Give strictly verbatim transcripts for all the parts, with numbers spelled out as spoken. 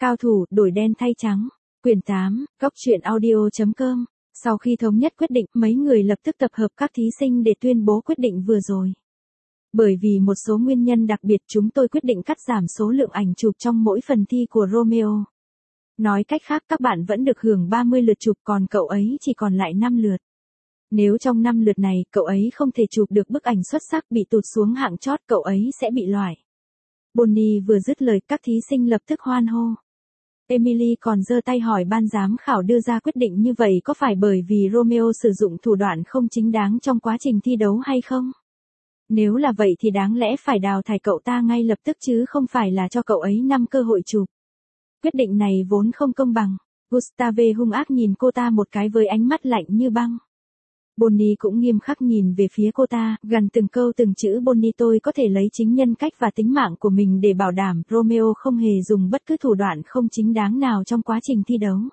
Cao thủ, đổi đen thay trắng. Quyển tám, Góc truyện audio chấm com. Sau khi thống nhất quyết định, mấy người lập tức tập hợp các thí sinh để tuyên bố quyết định vừa rồi. Bởi vì một số nguyên nhân đặc biệt chúng tôi quyết định cắt giảm số lượng ảnh chụp trong mỗi phần thi của Romeo. Nói cách khác các bạn vẫn được hưởng ba mươi lượt chụp còn cậu ấy chỉ còn lại năm lượt. Nếu trong năm lượt này cậu ấy không thể chụp được bức ảnh xuất sắc bị tụt xuống hạng chót cậu ấy sẽ bị loại. Bonnie vừa dứt lời các thí sinh lập tức hoan hô. Emily còn giơ tay hỏi ban giám khảo đưa ra quyết định như vậy có phải bởi vì Romeo sử dụng thủ đoạn không chính đáng trong quá trình thi đấu hay không? Nếu là vậy thì đáng lẽ phải đào thải cậu ta ngay lập tức chứ không phải là cho cậu ấy năm cơ hội chụp. Quyết định này vốn không công bằng. Gustave hung ác nhìn cô ta một cái với ánh mắt lạnh như băng. Bonnie cũng nghiêm khắc nhìn về phía cô ta, gần từng câu từng chữ Bonnie tôi có thể lấy chính nhân cách và tính mạng của mình để bảo đảm Romeo không hề dùng bất cứ thủ đoạn không chính đáng nào trong quá trình thi đấu.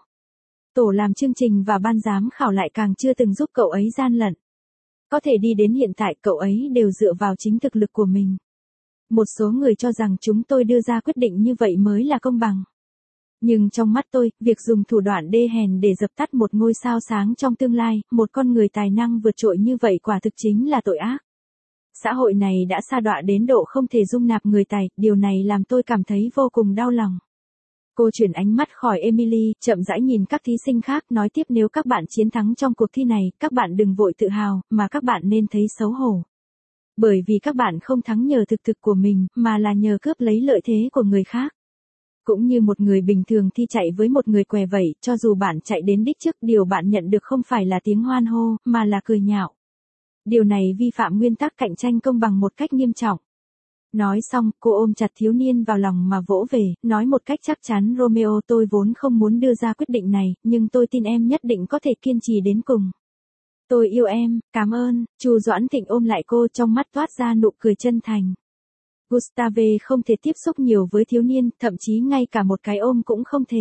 Tổ làm chương trình và ban giám khảo lại càng chưa từng giúp cậu ấy gian lận. Có thể đi đến hiện tại cậu ấy đều dựa vào chính thực lực của mình. Một số người cho rằng chúng tôi đưa ra quyết định như vậy mới là công bằng. Nhưng trong mắt tôi, việc dùng thủ đoạn đê hèn để dập tắt một ngôi sao sáng trong tương lai, một con người tài năng vượt trội như vậy quả thực chính là tội ác. Xã hội này đã sa đọa đến độ không thể dung nạp người tài, điều này làm tôi cảm thấy vô cùng đau lòng. Cô chuyển ánh mắt khỏi Emily, chậm rãi nhìn các thí sinh khác, nói tiếp nếu các bạn chiến thắng trong cuộc thi này, các bạn đừng vội tự hào, mà các bạn nên thấy xấu hổ. Bởi vì các bạn không thắng nhờ thực lực của mình, mà là nhờ cướp lấy lợi thế của người khác. Cũng như một người bình thường thi chạy với một người què vậy, cho dù bạn chạy đến đích trước, điều bạn nhận được không phải là tiếng hoan hô, mà là cười nhạo. Điều này vi phạm nguyên tắc cạnh tranh công bằng một cách nghiêm trọng. Nói xong, cô ôm chặt thiếu niên vào lòng mà vỗ về, nói một cách chắc chắn Romeo tôi vốn không muốn đưa ra quyết định này, nhưng tôi tin em nhất định có thể kiên trì đến cùng. Tôi yêu em, cảm ơn, Chu Doãn Thịnh ôm lại cô trong mắt toát ra nụ cười chân thành. Gustave không thể tiếp xúc nhiều với thiếu niên, thậm chí ngay cả một cái ôm cũng không thể.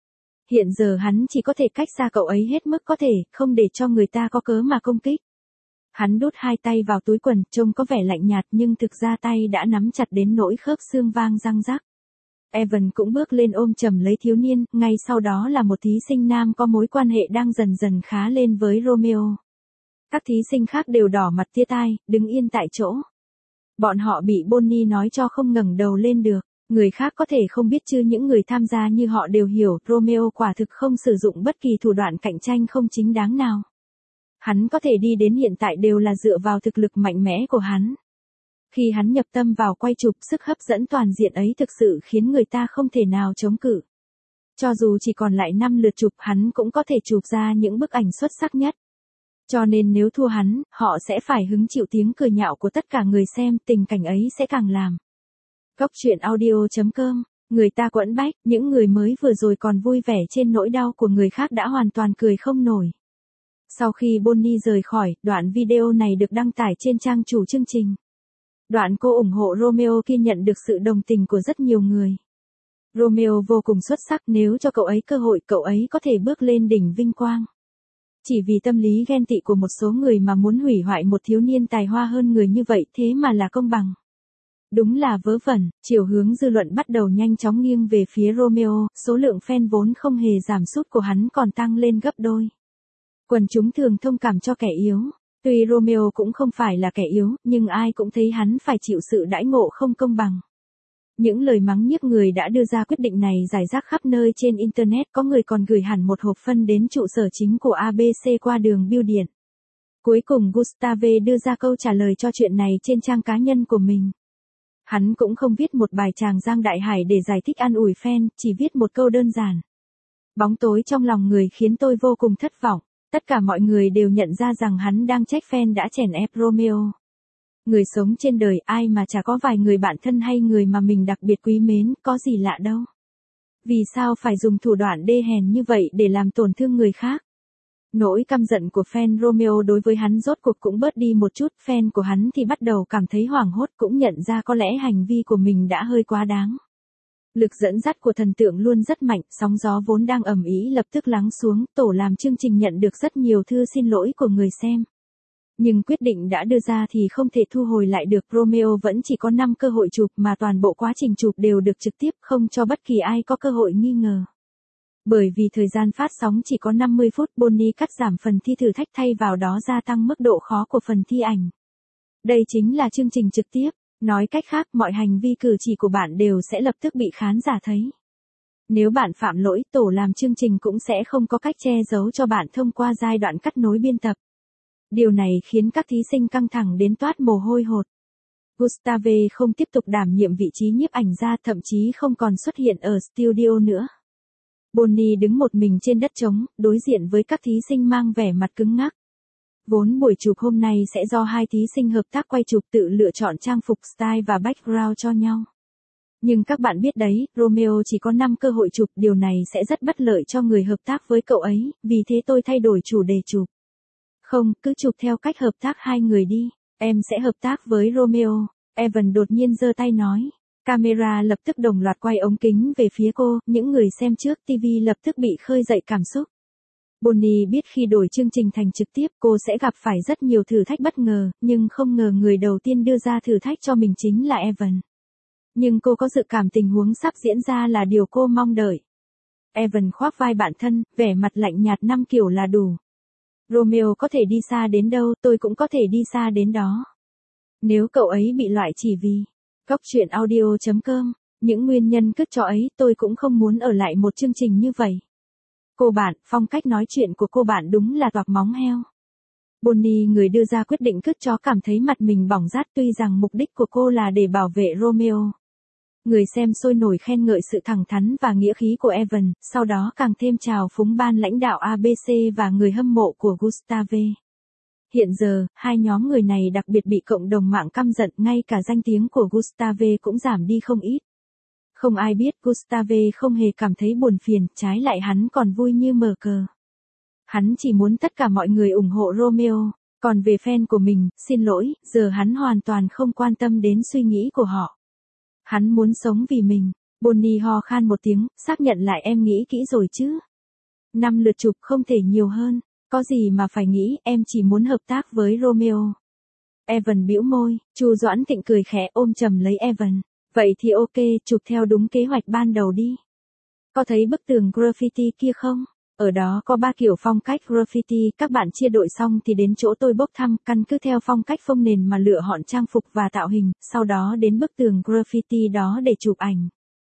Hiện giờ hắn chỉ có thể cách xa cậu ấy hết mức có thể, không để cho người ta có cớ mà công kích. Hắn đút hai tay vào túi quần, trông có vẻ lạnh nhạt nhưng thực ra tay đã nắm chặt đến nỗi khớp xương vang răng rắc. Evan cũng bước lên ôm chầm lấy thiếu niên, ngay sau đó là một thí sinh nam có mối quan hệ đang dần dần khá lên với Romeo. Các thí sinh khác đều đỏ mặt tia tai, đứng yên tại chỗ. Bọn họ bị Bonnie nói cho không ngẩng đầu lên được. Người khác có thể không biết chứ những người tham gia như họ đều hiểu Romeo quả thực không sử dụng bất kỳ thủ đoạn cạnh tranh không chính đáng nào. Hắn có thể đi đến hiện tại đều là dựa vào thực lực mạnh mẽ của hắn. Khi hắn nhập tâm vào quay chụp, sức hấp dẫn toàn diện ấy thực sự khiến người ta không thể nào chống cự. Cho dù chỉ còn lại năm lượt chụp hắn cũng có thể chụp ra những bức ảnh xuất sắc nhất. Cho nên nếu thua hắn, họ sẽ phải hứng chịu tiếng cười nhạo của tất cả người xem, tình cảnh ấy sẽ càng làm. Góc truyện audio chấm com, người ta quẫn bách, những người mới vừa rồi còn vui vẻ trên nỗi đau của người khác đã hoàn toàn cười không nổi. Sau khi Bonnie rời khỏi, đoạn video này được đăng tải trên trang chủ chương trình. Đoạn cô ủng hộ Romeo kia nhận được sự đồng tình của rất nhiều người. Romeo vô cùng xuất sắc, nếu cho cậu ấy cơ hội cậu ấy có thể bước lên đỉnh vinh quang. Chỉ vì tâm lý ghen tị của một số người mà muốn hủy hoại một thiếu niên tài hoa hơn người như vậy thế mà là công bằng. Đúng là vớ vẩn, chiều hướng dư luận bắt đầu nhanh chóng nghiêng về phía Romeo, số lượng fan vốn không hề giảm sút của hắn còn tăng lên gấp đôi. Quần chúng thường thông cảm cho kẻ yếu. Tuy Romeo cũng không phải là kẻ yếu, nhưng ai cũng thấy hắn phải chịu sự đãi ngộ không công bằng. Những lời mắng nhiếc người đã đưa ra quyết định này rải rác khắp nơi trên Internet, có người còn gửi hẳn một hộp phân đến trụ sở chính của a bê xê qua đường bưu điện. Cuối cùng Gustave đưa ra câu trả lời cho chuyện này trên trang cá nhân của mình. Hắn cũng không viết một bài tràng giang đại hải để giải thích an ủi fan, chỉ viết một câu đơn giản. Bóng tối trong lòng người khiến tôi vô cùng thất vọng. Tất cả mọi người đều nhận ra rằng hắn đang trách fan đã chèn ép Romeo. Người sống trên đời ai mà chả có vài người bạn thân hay người mà mình đặc biệt quý mến, có gì lạ đâu. Vì sao phải dùng thủ đoạn đê hèn như vậy để làm tổn thương người khác? Nỗi căm giận của fan Romeo đối với hắn rốt cuộc cũng bớt đi một chút, fan của hắn thì bắt đầu cảm thấy hoảng hốt cũng nhận ra có lẽ hành vi của mình đã hơi quá đáng. Lực dẫn dắt của thần tượng luôn rất mạnh, sóng gió vốn đang ầm ĩ lập tức lắng xuống, tổ làm chương trình nhận được rất nhiều thư xin lỗi của người xem. Nhưng quyết định đã đưa ra thì không thể thu hồi lại được. Romeo vẫn chỉ có năm cơ hội chụp mà toàn bộ quá trình chụp đều được trực tiếp, không cho bất kỳ ai có cơ hội nghi ngờ. Bởi vì thời gian phát sóng chỉ có năm mươi phút, Bonnie cắt giảm phần thi thử thách thay vào đó gia tăng mức độ khó của phần thi ảnh. Đây chính là chương trình trực tiếp. Nói cách khác, mọi hành vi cử chỉ của bạn đều sẽ lập tức bị khán giả thấy. Nếu bạn phạm lỗi, tổ làm chương trình cũng sẽ không có cách che giấu cho bạn thông qua giai đoạn cắt nối biên tập. Điều này khiến các thí sinh căng thẳng đến toát mồ hôi hột. Gustave không tiếp tục đảm nhiệm vị trí nhiếp ảnh gia, thậm chí không còn xuất hiện ở studio nữa. Bonnie đứng một mình trên đất trống, đối diện với các thí sinh mang vẻ mặt cứng ngắc. Vốn buổi chụp hôm nay sẽ do hai thí sinh hợp tác quay chụp tự lựa chọn trang phục style và background cho nhau. Nhưng các bạn biết đấy, Romeo chỉ có năm cơ hội chụp, điều này sẽ rất bất lợi cho người hợp tác với cậu ấy, vì thế tôi thay đổi chủ đề chụp. Không, cứ chụp theo cách hợp tác hai người đi, em sẽ hợp tác với Romeo, Evan đột nhiên giơ tay nói. Camera lập tức đồng loạt quay ống kính về phía cô, những người xem trước ti vi lập tức bị khơi dậy cảm xúc. Bonnie biết khi đổi chương trình thành trực tiếp cô sẽ gặp phải rất nhiều thử thách bất ngờ, nhưng không ngờ người đầu tiên đưa ra thử thách cho mình chính là Evan. Nhưng cô có dự cảm tình huống sắp diễn ra là điều cô mong đợi. Evan khoác vai bạn thân, vẻ mặt lạnh nhạt, năm kiểu là đủ. Romeo có thể đi xa đến đâu, tôi cũng có thể đi xa đến đó. Nếu cậu ấy bị loại chỉ vì Cóc truyện audio chấm com, những nguyên nhân cứt chó ấy, tôi cũng không muốn ở lại một chương trình như vậy. Cô bạn, phong cách nói chuyện của cô bạn đúng là toạc móng heo. Bonnie, người đưa ra quyết định cứt chó, cảm thấy mặt mình bỏng rát, tuy rằng mục đích của cô là để bảo vệ Romeo. Người xem sôi nổi khen ngợi sự thẳng thắn và nghĩa khí của Evan, sau đó càng thêm trào phúng ban lãnh đạo a bê xê và người hâm mộ của Gustave. Hiện giờ, hai nhóm người này đặc biệt bị cộng đồng mạng căm giận, ngay cả danh tiếng của Gustave cũng giảm đi không ít. Không ai biết Gustave không hề cảm thấy buồn phiền, trái lại hắn còn vui như mở cờ. Hắn chỉ muốn tất cả mọi người ủng hộ Romeo, còn về fan của mình, xin lỗi, giờ hắn hoàn toàn không quan tâm đến suy nghĩ của họ. Hắn muốn sống vì mình. Bonnie ho khan một tiếng, xác nhận lại, em nghĩ kỹ rồi chứ? Năm lượt chụp không thể nhiều hơn, có gì mà phải nghĩ, em chỉ muốn hợp tác với Romeo. Evan bĩu môi, Chu Doãn Thịnh cười khẽ ôm chầm lấy Evan. Vậy thì ok, chụp theo đúng kế hoạch ban đầu đi. Có thấy bức tường graffiti kia không? Ở đó có ba kiểu phong cách graffiti, các bạn chia đội xong thì đến chỗ tôi bốc thăm, căn cứ theo phong cách phông nền mà lựa chọn trang phục và tạo hình, sau đó đến bức tường graffiti đó để chụp ảnh.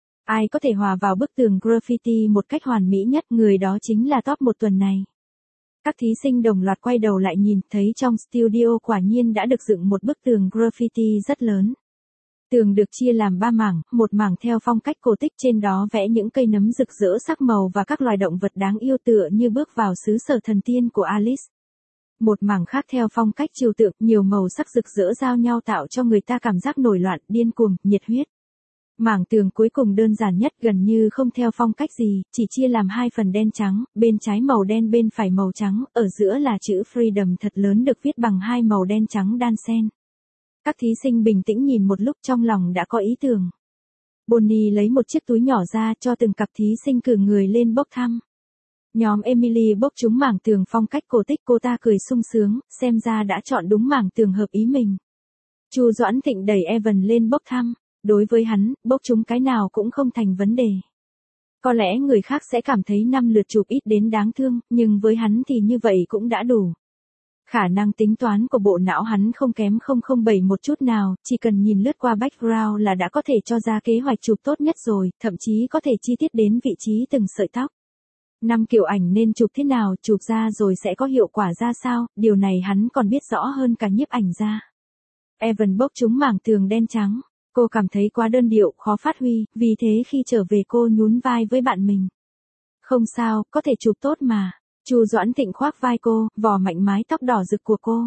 Ai có thể hòa vào bức tường graffiti một cách hoàn mỹ nhất, người đó chính là top một tuần này. Các thí sinh đồng loạt quay đầu lại nhìn, thấy trong studio quả nhiên đã được dựng một bức tường graffiti rất lớn. Tường được chia làm ba mảng, một mảng theo phong cách cổ tích, trên đó vẽ những cây nấm rực rỡ sắc màu và các loài động vật đáng yêu tựa như bước vào xứ sở thần tiên của Alice. Một mảng khác theo phong cách trừu tượng, nhiều màu sắc rực rỡ giao nhau tạo cho người ta cảm giác nổi loạn, điên cuồng, nhiệt huyết. Mảng tường cuối cùng đơn giản nhất, gần như không theo phong cách gì, chỉ chia làm hai phần đen trắng, bên trái màu đen bên phải màu trắng, ở giữa là chữ Freedom thật lớn được viết bằng hai màu đen trắng đan xen. Các thí sinh bình tĩnh nhìn một lúc, trong lòng đã có ý tưởng. Bonnie lấy một chiếc túi nhỏ ra cho từng cặp thí sinh cử người lên bốc thăm. Nhóm Emily bốc trúng mảng tường phong cách cổ tích, cô ta cười sung sướng, xem ra đã chọn đúng mảng tường hợp ý mình. Chu Doãn Thịnh đẩy Evan lên bốc thăm. Đối với hắn, bốc trúng cái nào cũng không thành vấn đề. Có lẽ người khác sẽ cảm thấy năm lượt chụp ít đến đáng thương, nhưng với hắn thì như vậy cũng đã đủ. Khả năng tính toán của bộ não hắn không kém không không bảy một chút nào, chỉ cần nhìn lướt qua background là đã có thể cho ra kế hoạch chụp tốt nhất rồi, thậm chí có thể chi tiết đến vị trí từng sợi tóc. Năm kiểu ảnh nên chụp thế nào, chụp ra rồi sẽ có hiệu quả ra sao, điều này hắn còn biết rõ hơn cả nhiếp ảnh gia. Evan bốc trúng mảng tường đen trắng. Cô cảm thấy quá đơn điệu, khó phát huy, vì thế khi trở về cô nhún vai với bạn mình. Không sao, có thể chụp tốt mà. Chu Doãn Thịnh khoác vai cô, vò mạnh mái tóc đỏ rực của cô.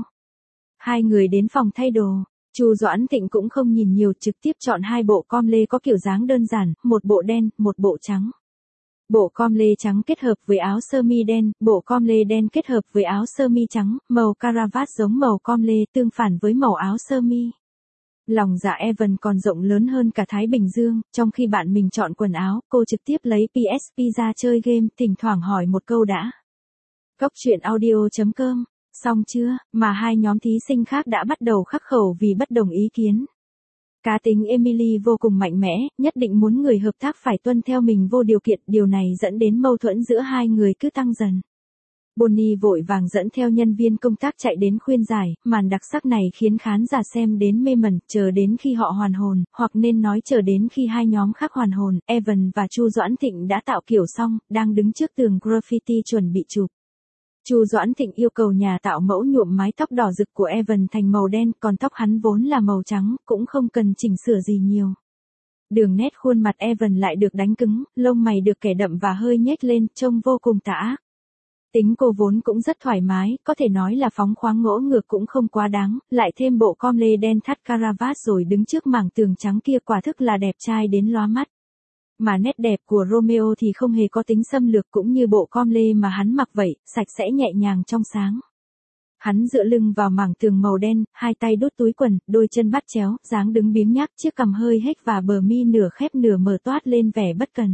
Hai người đến phòng thay đồ. Chu Doãn Thịnh cũng không nhìn nhiều, trực tiếp chọn hai bộ com lê có kiểu dáng đơn giản, một bộ đen, một bộ trắng. Bộ com lê trắng kết hợp với áo sơ mi đen, bộ com lê đen kết hợp với áo sơ mi trắng, màu caravat giống màu com lê, tương phản với màu áo sơ mi. Lòng dạ Evan còn rộng lớn hơn cả Thái Bình Dương, trong khi bạn mình chọn quần áo, cô trực tiếp lấy pê ét pê ra chơi game, thỉnh thoảng hỏi một câu đã. Cóc truyện audio chấm com Xong chưa, mà hai nhóm thí sinh khác đã bắt đầu khắc khẩu vì bất đồng ý kiến. Cá tính Emily vô cùng mạnh mẽ, nhất định muốn người hợp tác phải tuân theo mình vô điều kiện, điều này dẫn đến mâu thuẫn giữa hai người cứ tăng dần. Bonnie vội vàng dẫn theo nhân viên công tác chạy đến khuyên giải, màn đặc sắc này khiến khán giả xem đến mê mẩn, chờ đến khi họ hoàn hồn, hoặc nên nói chờ đến khi hai nhóm khác hoàn hồn, Evan và Chu Doãn Thịnh đã tạo kiểu xong, đang đứng trước tường graffiti chuẩn bị chụp. Chu Doãn Thịnh yêu cầu nhà tạo mẫu nhuộm mái tóc đỏ rực của Evan thành màu đen, còn tóc hắn vốn là màu trắng, cũng không cần chỉnh sửa gì nhiều. Đường nét khuôn mặt Evan lại được đánh cứng, lông mày được kẻ đậm và hơi nhếch lên, trông vô cùng tà ác. Tính cô vốn cũng rất thoải mái, có thể nói là phóng khoáng ngỗ ngược cũng không quá đáng, lại thêm bộ com lê đen thắt caravat rồi đứng trước mảng tường trắng kia quả thức là đẹp trai đến lóa mắt. Mà nét đẹp của Romeo thì không hề có tính xâm lược cũng như bộ com lê mà hắn mặc vậy, sạch sẽ nhẹ nhàng trong sáng. Hắn dựa lưng vào mảng tường màu đen, hai tay đút túi quần, đôi chân bắt chéo, dáng đứng biếng nhác, chiếc cằm hơi hếch và bờ mi nửa khép nửa mở toát lên vẻ bất cần.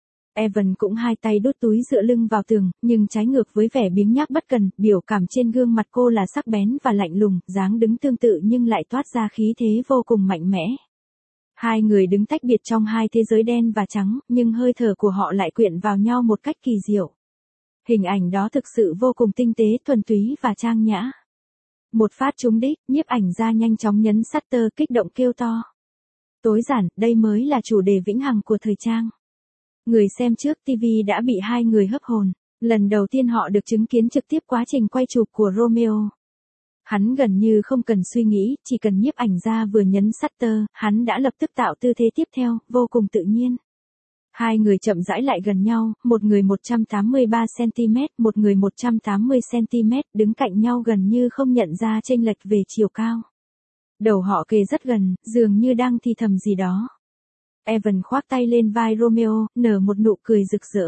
Evan cũng hai tay đút túi dựa lưng vào tường, nhưng trái ngược với vẻ biếng nhác bất cần, biểu cảm trên gương mặt cô là sắc bén và lạnh lùng, dáng đứng tương tự nhưng lại toát ra khí thế vô cùng mạnh mẽ. Hai người đứng tách biệt trong hai thế giới đen và trắng, nhưng hơi thở của họ lại quyện vào nhau một cách kỳ diệu. Hình ảnh đó thực sự vô cùng tinh tế, thuần túy và trang nhã. Một phát trúng đích, nhiếp ảnh gia nhanh chóng nhấn shutter, kích động kêu to. Tối giản, đây mới là chủ đề vĩnh hằng của thời trang. Người xem trước ti vi đã bị hai người hấp hồn, lần đầu tiên họ được chứng kiến trực tiếp quá trình quay chụp của Romeo. Hắn gần như không cần suy nghĩ, chỉ cần nhiếp ảnh gia vừa nhấn shutter, hắn đã lập tức tạo tư thế tiếp theo, vô cùng tự nhiên. Hai người chậm rãi lại gần nhau, một người một trăm tám mươi ba xăng-ti-mét, một người một trăm tám mươi xăng-ti-mét, đứng cạnh nhau gần như không nhận ra chênh lệch về chiều cao. Đầu họ kề rất gần, dường như đang thì thầm gì đó. Evan khoác tay lên vai Romeo, nở một nụ cười rực rỡ.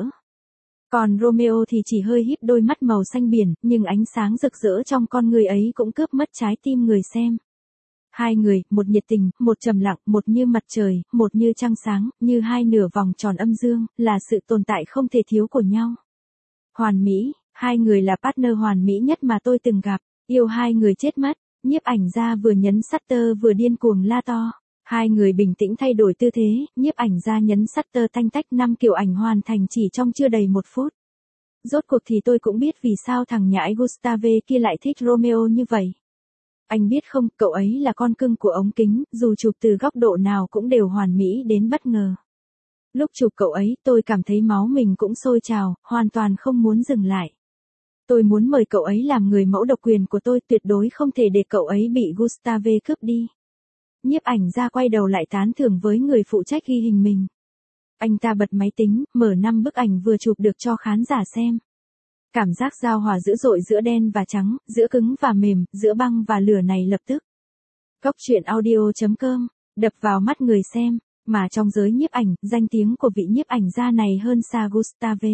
Còn Romeo thì chỉ hơi híp đôi mắt màu xanh biển, nhưng ánh sáng rực rỡ trong con người ấy cũng cướp mất trái tim người xem. Hai người, một nhiệt tình, một trầm lặng, một như mặt trời, một như trăng sáng, như hai nửa vòng tròn âm dương, là sự tồn tại không thể thiếu của nhau. Hoàn mỹ, hai người là partner hoàn mỹ nhất mà tôi từng gặp, yêu hai người chết mất, nhiếp ảnh gia vừa nhấn shutter vừa điên cuồng la to. Hai người bình tĩnh thay đổi tư thế, nhiếp ảnh gia nhấn shutter tanh tách, năm kiểu ảnh hoàn thành chỉ trong chưa đầy một phút. Rốt cuộc thì tôi cũng biết vì sao thằng nhãi Gustave kia lại thích Romeo như vậy. Anh biết không, cậu ấy là con cưng của ống kính, dù chụp từ góc độ nào cũng đều hoàn mỹ đến bất ngờ. Lúc chụp cậu ấy, tôi cảm thấy máu mình cũng sôi trào, hoàn toàn không muốn dừng lại. Tôi muốn mời cậu ấy làm người mẫu độc quyền của tôi, tuyệt đối không thể để cậu ấy bị Gustave cướp đi. Nhiếp ảnh gia quay đầu lại tán thưởng với người phụ trách ghi hình mình. Anh ta bật máy tính, mở năm bức ảnh vừa chụp được cho khán giả xem. Cảm giác giao hòa dữ dội giữa đen và trắng, giữa cứng và mềm, giữa băng và lửa này lập tức. Cốc truyện audio chấm com, đập vào mắt người xem, mà trong giới nhiếp ảnh, danh tiếng của vị nhiếp ảnh gia này hơn xa Gustave.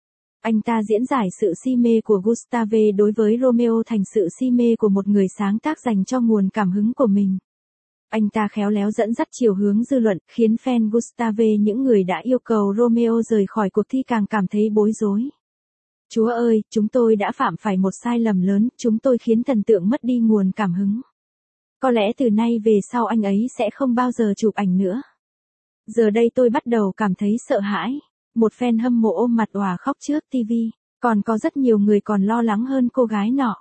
Anh ta diễn giải sự si mê của Gustave đối với Romeo thành sự si mê của một người sáng tác dành cho nguồn cảm hứng của mình. Anh ta khéo léo dẫn dắt chiều hướng dư luận, khiến fan Gustave, những người đã yêu cầu Romeo rời khỏi cuộc thi, càng cảm thấy bối rối. Chúa ơi, chúng tôi đã phạm phải một sai lầm lớn, chúng tôi khiến thần tượng mất đi nguồn cảm hứng. Có lẽ từ nay về sau anh ấy sẽ không bao giờ chụp ảnh nữa. Giờ đây tôi bắt đầu cảm thấy sợ hãi. Một fan hâm mộ ôm mặt òa khóc trước ti vi. Còn có rất nhiều người còn lo lắng hơn cô gái nọ.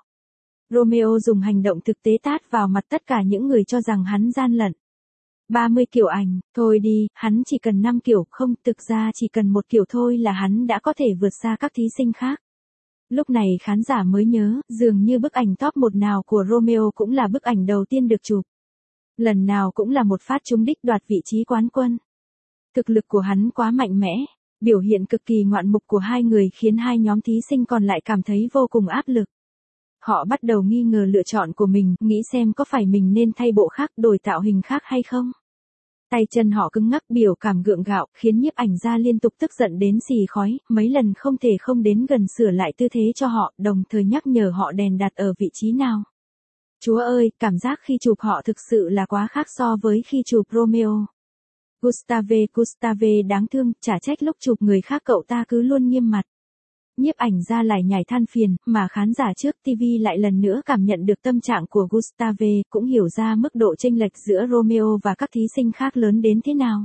Romeo dùng hành động thực tế tát vào mặt tất cả những người cho rằng hắn gian lận. ba mươi kiểu ảnh, thôi đi, hắn chỉ cần năm kiểu, không, thực ra chỉ cần một kiểu thôi là hắn đã có thể vượt xa các thí sinh khác. Lúc này khán giả mới nhớ, dường như bức ảnh top một nào của Romeo cũng là bức ảnh đầu tiên được chụp. Lần nào cũng là một phát trúng đích đoạt vị trí quán quân. Thực lực của hắn quá mạnh mẽ, biểu hiện cực kỳ ngoạn mục của hai người khiến hai nhóm thí sinh còn lại cảm thấy vô cùng áp lực. Họ bắt đầu nghi ngờ lựa chọn của mình, nghĩ xem có phải mình nên thay bộ khác, đổi tạo hình khác hay không. Tay chân họ cứng ngắc, biểu cảm gượng gạo, khiến nhiếp ảnh gia liên tục tức giận đến xì khói, mấy lần không thể không đến gần sửa lại tư thế cho họ, đồng thời nhắc nhở họ đèn đặt ở vị trí nào. Chúa ơi, cảm giác khi chụp họ thực sự là quá khác so với khi chụp Romeo. Gustave, Gustave đáng thương, chả trách lúc chụp người khác cậu ta cứ luôn nghiêm mặt. Nhiếp ảnh ra lại nhảy than phiền, mà khán giả trước ti vi lại lần nữa cảm nhận được tâm trạng của Gustave, cũng hiểu ra mức độ chênh lệch giữa Romeo và các thí sinh khác lớn đến thế nào.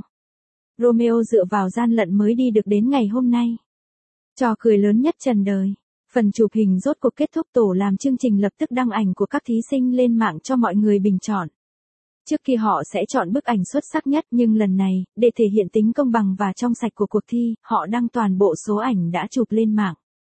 Romeo dựa vào gian lận mới đi được đến ngày hôm nay. Trò cười lớn nhất trần đời. Phần chụp hình rốt cuộc kết thúc, tổ làm chương trình lập tức đăng ảnh của các thí sinh lên mạng cho mọi người bình chọn. Trước kia họ sẽ chọn bức ảnh xuất sắc nhất, nhưng lần này, để thể hiện tính công bằng và trong sạch của cuộc thi, họ đăng toàn bộ số ảnh đã chụp lên mạng.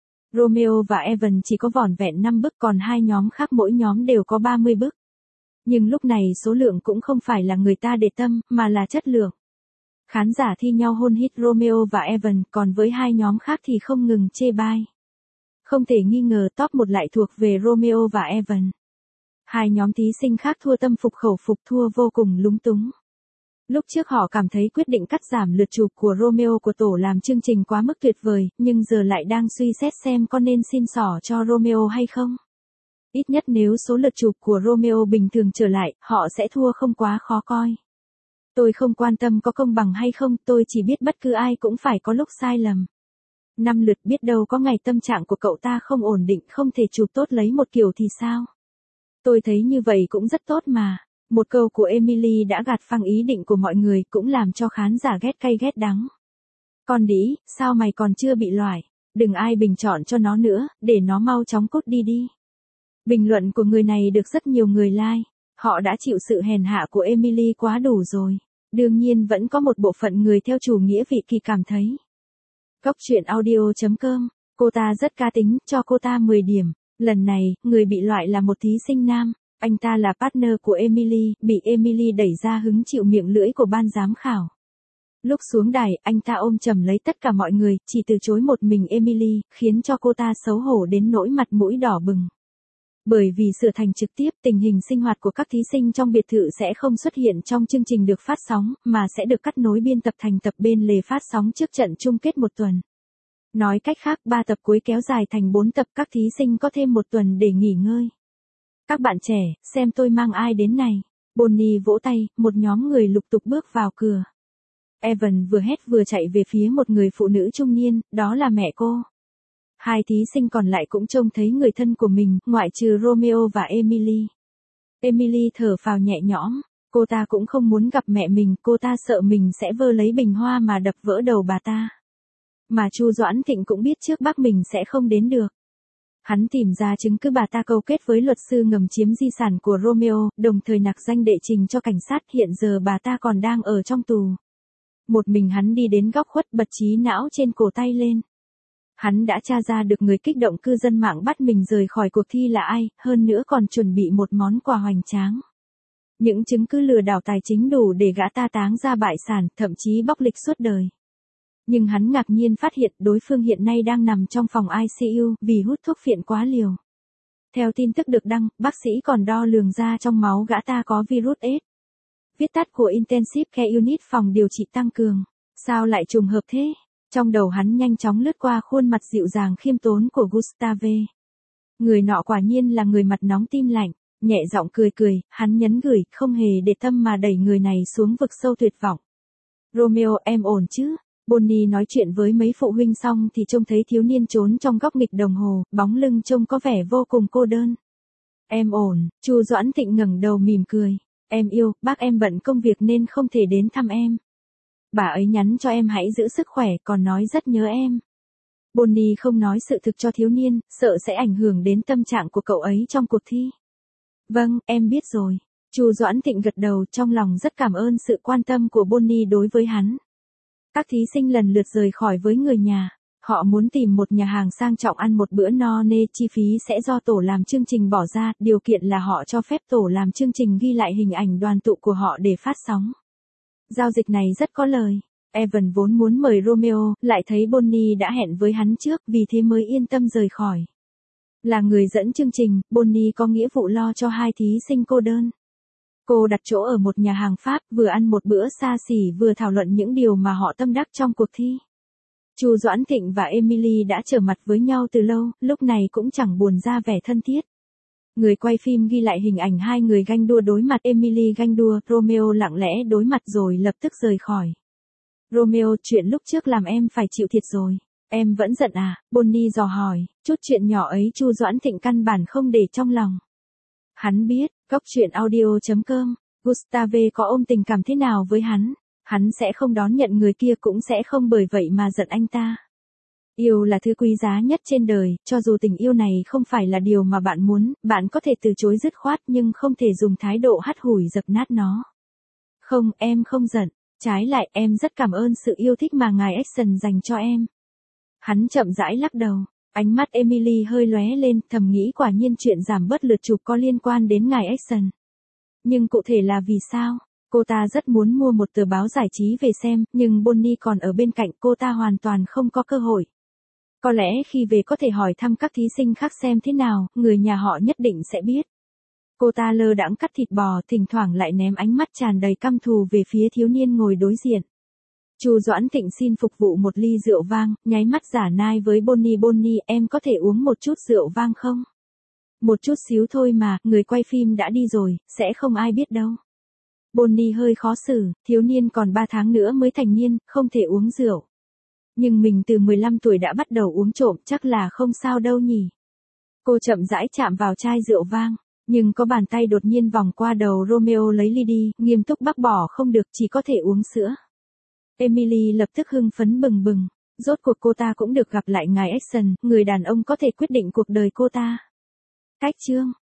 Romeo và Evan chỉ có vỏn vẹn năm bức, còn hai nhóm khác mỗi nhóm đều có ba mươi bức. Nhưng lúc này số lượng cũng không phải là người ta để tâm, mà là chất lượng. Khán giả thi nhau hôn hít Romeo và Evan, còn với hai nhóm khác thì không ngừng chê bai. Không thể nghi ngờ top một lại thuộc về Romeo và Evan. Hai nhóm thí sinh khác thua tâm phục khẩu phục, thua vô cùng lúng túng. Lúc trước họ cảm thấy quyết định cắt giảm lượt chụp của Romeo của tổ làm chương trình quá mức tuyệt vời, nhưng giờ lại đang suy xét xem có nên xin xỏ cho Romeo hay không. Ít nhất nếu số lượt chụp của Romeo bình thường trở lại, họ sẽ thua không quá khó coi. Tôi không quan tâm có công bằng hay không, tôi chỉ biết bất cứ ai cũng phải có lúc sai lầm. Năm lượt, biết đâu có ngày tâm trạng của cậu ta không ổn định, không thể chụp tốt lấy một kiểu thì sao? Tôi thấy như vậy cũng rất tốt mà. Một câu của Emily đã gạt phăng ý định của mọi người, cũng làm cho khán giả ghét cay ghét đắng. Con đĩ, sao mày còn chưa bị loại? Đừng ai bình chọn cho nó nữa, để nó mau chóng cút đi đi. Bình luận của người này được rất nhiều người like. Họ đã chịu sự hèn hạ của Emily quá đủ rồi. Đương nhiên vẫn có một bộ phận người theo chủ nghĩa vị kỳ cảm thấy. Góc truyện audio chấm com, cô ta rất cá tính, cho cô ta mười điểm. Lần này, người bị loại là một thí sinh nam. Anh ta là partner của Emily, bị Emily đẩy ra hứng chịu miệng lưỡi của ban giám khảo. Lúc xuống đài, anh ta ôm chầm lấy tất cả mọi người, chỉ từ chối một mình Emily, khiến cho cô ta xấu hổ đến nỗi mặt mũi đỏ bừng. Bởi vì sửa thành trực tiếp, tình hình sinh hoạt của các thí sinh trong biệt thự sẽ không xuất hiện trong chương trình được phát sóng, mà sẽ được cắt nối biên tập thành tập bên lề phát sóng trước trận chung kết một tuần. Nói cách khác, ba tập cuối kéo dài thành bốn tập, các thí sinh có thêm một tuần để nghỉ ngơi. Các bạn trẻ, xem tôi mang ai đến này. Bonnie vỗ tay, một nhóm người lục tục bước vào cửa. Evan vừa hét vừa chạy về phía một người phụ nữ trung niên, đó là mẹ cô. Hai thí sinh còn lại cũng trông thấy người thân của mình, ngoại trừ Romeo và Emily. Emily thở phào nhẹ nhõm, cô ta cũng không muốn gặp mẹ mình, cô ta sợ mình sẽ vơ lấy bình hoa mà đập vỡ đầu bà ta. Mà Chu Doãn Thịnh cũng biết trước bác mình sẽ không đến được. Hắn tìm ra chứng cứ bà ta câu kết với luật sư ngầm chiếm di sản của Romeo, đồng thời nặc danh đệ trình cho cảnh sát, hiện giờ bà ta còn đang ở trong tù. Một mình hắn đi đến góc khuất, bật trí não trên cổ tay lên. Hắn đã tra ra được người kích động cư dân mạng bắt mình rời khỏi cuộc thi là ai, hơn nữa còn chuẩn bị một món quà hoành tráng. Những chứng cứ lừa đảo tài chính đủ để gã ta táng ra bại sản, thậm chí bóc lịch suốt đời. Nhưng hắn ngạc nhiên phát hiện đối phương hiện nay đang nằm trong phòng i xê u vì hút thuốc phiện quá liều. Theo tin tức được đăng, bác sĩ còn đo lường ra trong máu gã ta có virus AIDS. Viết tắt của Intensive Care Unit, phòng điều trị tăng cường. Sao lại trùng hợp thế? Trong đầu hắn nhanh chóng lướt qua khuôn mặt dịu dàng khiêm tốn của Gustave. Người nọ quả nhiên là người mặt nóng tim lạnh, nhẹ giọng cười cười, hắn nhấn gửi, không hề để tâm mà đẩy người này xuống vực sâu tuyệt vọng. Romeo, em ổn chứ? Bonnie nói chuyện với mấy phụ huynh xong thì trông thấy thiếu niên trốn trong góc nghịch đồng hồ, bóng lưng trông có vẻ vô cùng cô đơn. Em ổn, Chu Doãn Thịnh ngẩng đầu mỉm cười. Em yêu, bác em bận công việc nên không thể đến thăm em. Bà ấy nhắn cho em hãy giữ sức khỏe, còn nói rất nhớ em. Bonnie không nói sự thực cho thiếu niên, sợ sẽ ảnh hưởng đến tâm trạng của cậu ấy trong cuộc thi. Vâng, em biết rồi. Chu Doãn Thịnh gật đầu, trong lòng rất cảm ơn sự quan tâm của Bonnie đối với hắn. Các thí sinh lần lượt rời khỏi với người nhà. Họ muốn tìm một nhà hàng sang trọng ăn một bữa no nê, chi phí sẽ do tổ làm chương trình bỏ ra, điều kiện là họ cho phép tổ làm chương trình ghi lại hình ảnh đoàn tụ của họ để phát sóng. Giao dịch này rất có lời. Evan vốn muốn mời Romeo, lại thấy Bonnie đã hẹn với hắn trước, vì thế mới yên tâm rời khỏi. Là người dẫn chương trình, Bonnie có nghĩa vụ lo cho hai thí sinh cô đơn. Cô đặt chỗ ở một nhà hàng Pháp, vừa ăn một bữa xa xỉ vừa thảo luận những điều mà họ tâm đắc trong cuộc thi. Chu Doãn Thịnh và Emily đã trở mặt với nhau từ lâu, lúc này cũng chẳng buồn ra vẻ thân thiết. Người quay phim ghi lại hình ảnh hai người ganh đua đối mặt, Emily ganh đua, Romeo lặng lẽ đối mặt rồi lập tức rời khỏi. Romeo, chuyện lúc trước làm em phải chịu thiệt rồi. Em vẫn giận à? Bonnie dò hỏi, chút chuyện nhỏ ấy Chu Doãn Thịnh căn bản không để trong lòng. Hắn biết, Cóc truyện audio chấm com, Gustave có ôm tình cảm thế nào với hắn, hắn sẽ không đón nhận, người kia cũng sẽ không bởi vậy mà giận anh ta. Yêu là thứ quý giá nhất trên đời, cho dù tình yêu này không phải là điều mà bạn muốn, bạn có thể từ chối dứt khoát nhưng không thể dùng thái độ hắt hủi dập nát nó. Không, em không giận, trái lại em rất cảm ơn sự yêu thích mà ngài Action dành cho em. Hắn chậm rãi lắc đầu, ánh mắt Emily hơi lóe lên, thầm nghĩ quả nhiên chuyện giảm bớt lượt chụp có liên quan đến ngài Action. Nhưng cụ thể là vì sao? Cô ta rất muốn mua một tờ báo giải trí về xem, nhưng Bonnie còn ở bên cạnh, cô ta hoàn toàn không có cơ hội. Có lẽ khi về có thể hỏi thăm các thí sinh khác xem thế nào, người nhà họ nhất định sẽ biết. Cô ta lơ đãng cắt thịt bò, thỉnh thoảng lại ném ánh mắt tràn đầy căm thù về phía thiếu niên ngồi đối diện. Chu Doãn Thịnh xin phục vụ một ly rượu vang, nháy mắt giả nai với Bonnie. Bonnie, em có thể uống một chút rượu vang không? Một chút xíu thôi mà, người quay phim đã đi rồi, sẽ không ai biết đâu. Bonnie hơi khó xử, thiếu niên còn ba tháng nữa mới thành niên, không thể uống rượu. Nhưng mình từ mười lăm tuổi đã bắt đầu uống trộm, chắc là không sao đâu nhỉ. Cô chậm rãi chạm vào chai rượu vang, nhưng có bàn tay đột nhiên vòng qua đầu Romeo lấy ly đi, nghiêm túc bác bỏ không được, chỉ có thể uống sữa. Emily lập tức hưng phấn bừng bừng, rốt cuộc cô ta cũng được gặp lại ngài Action, người đàn ông có thể quyết định cuộc đời cô ta. Cách chương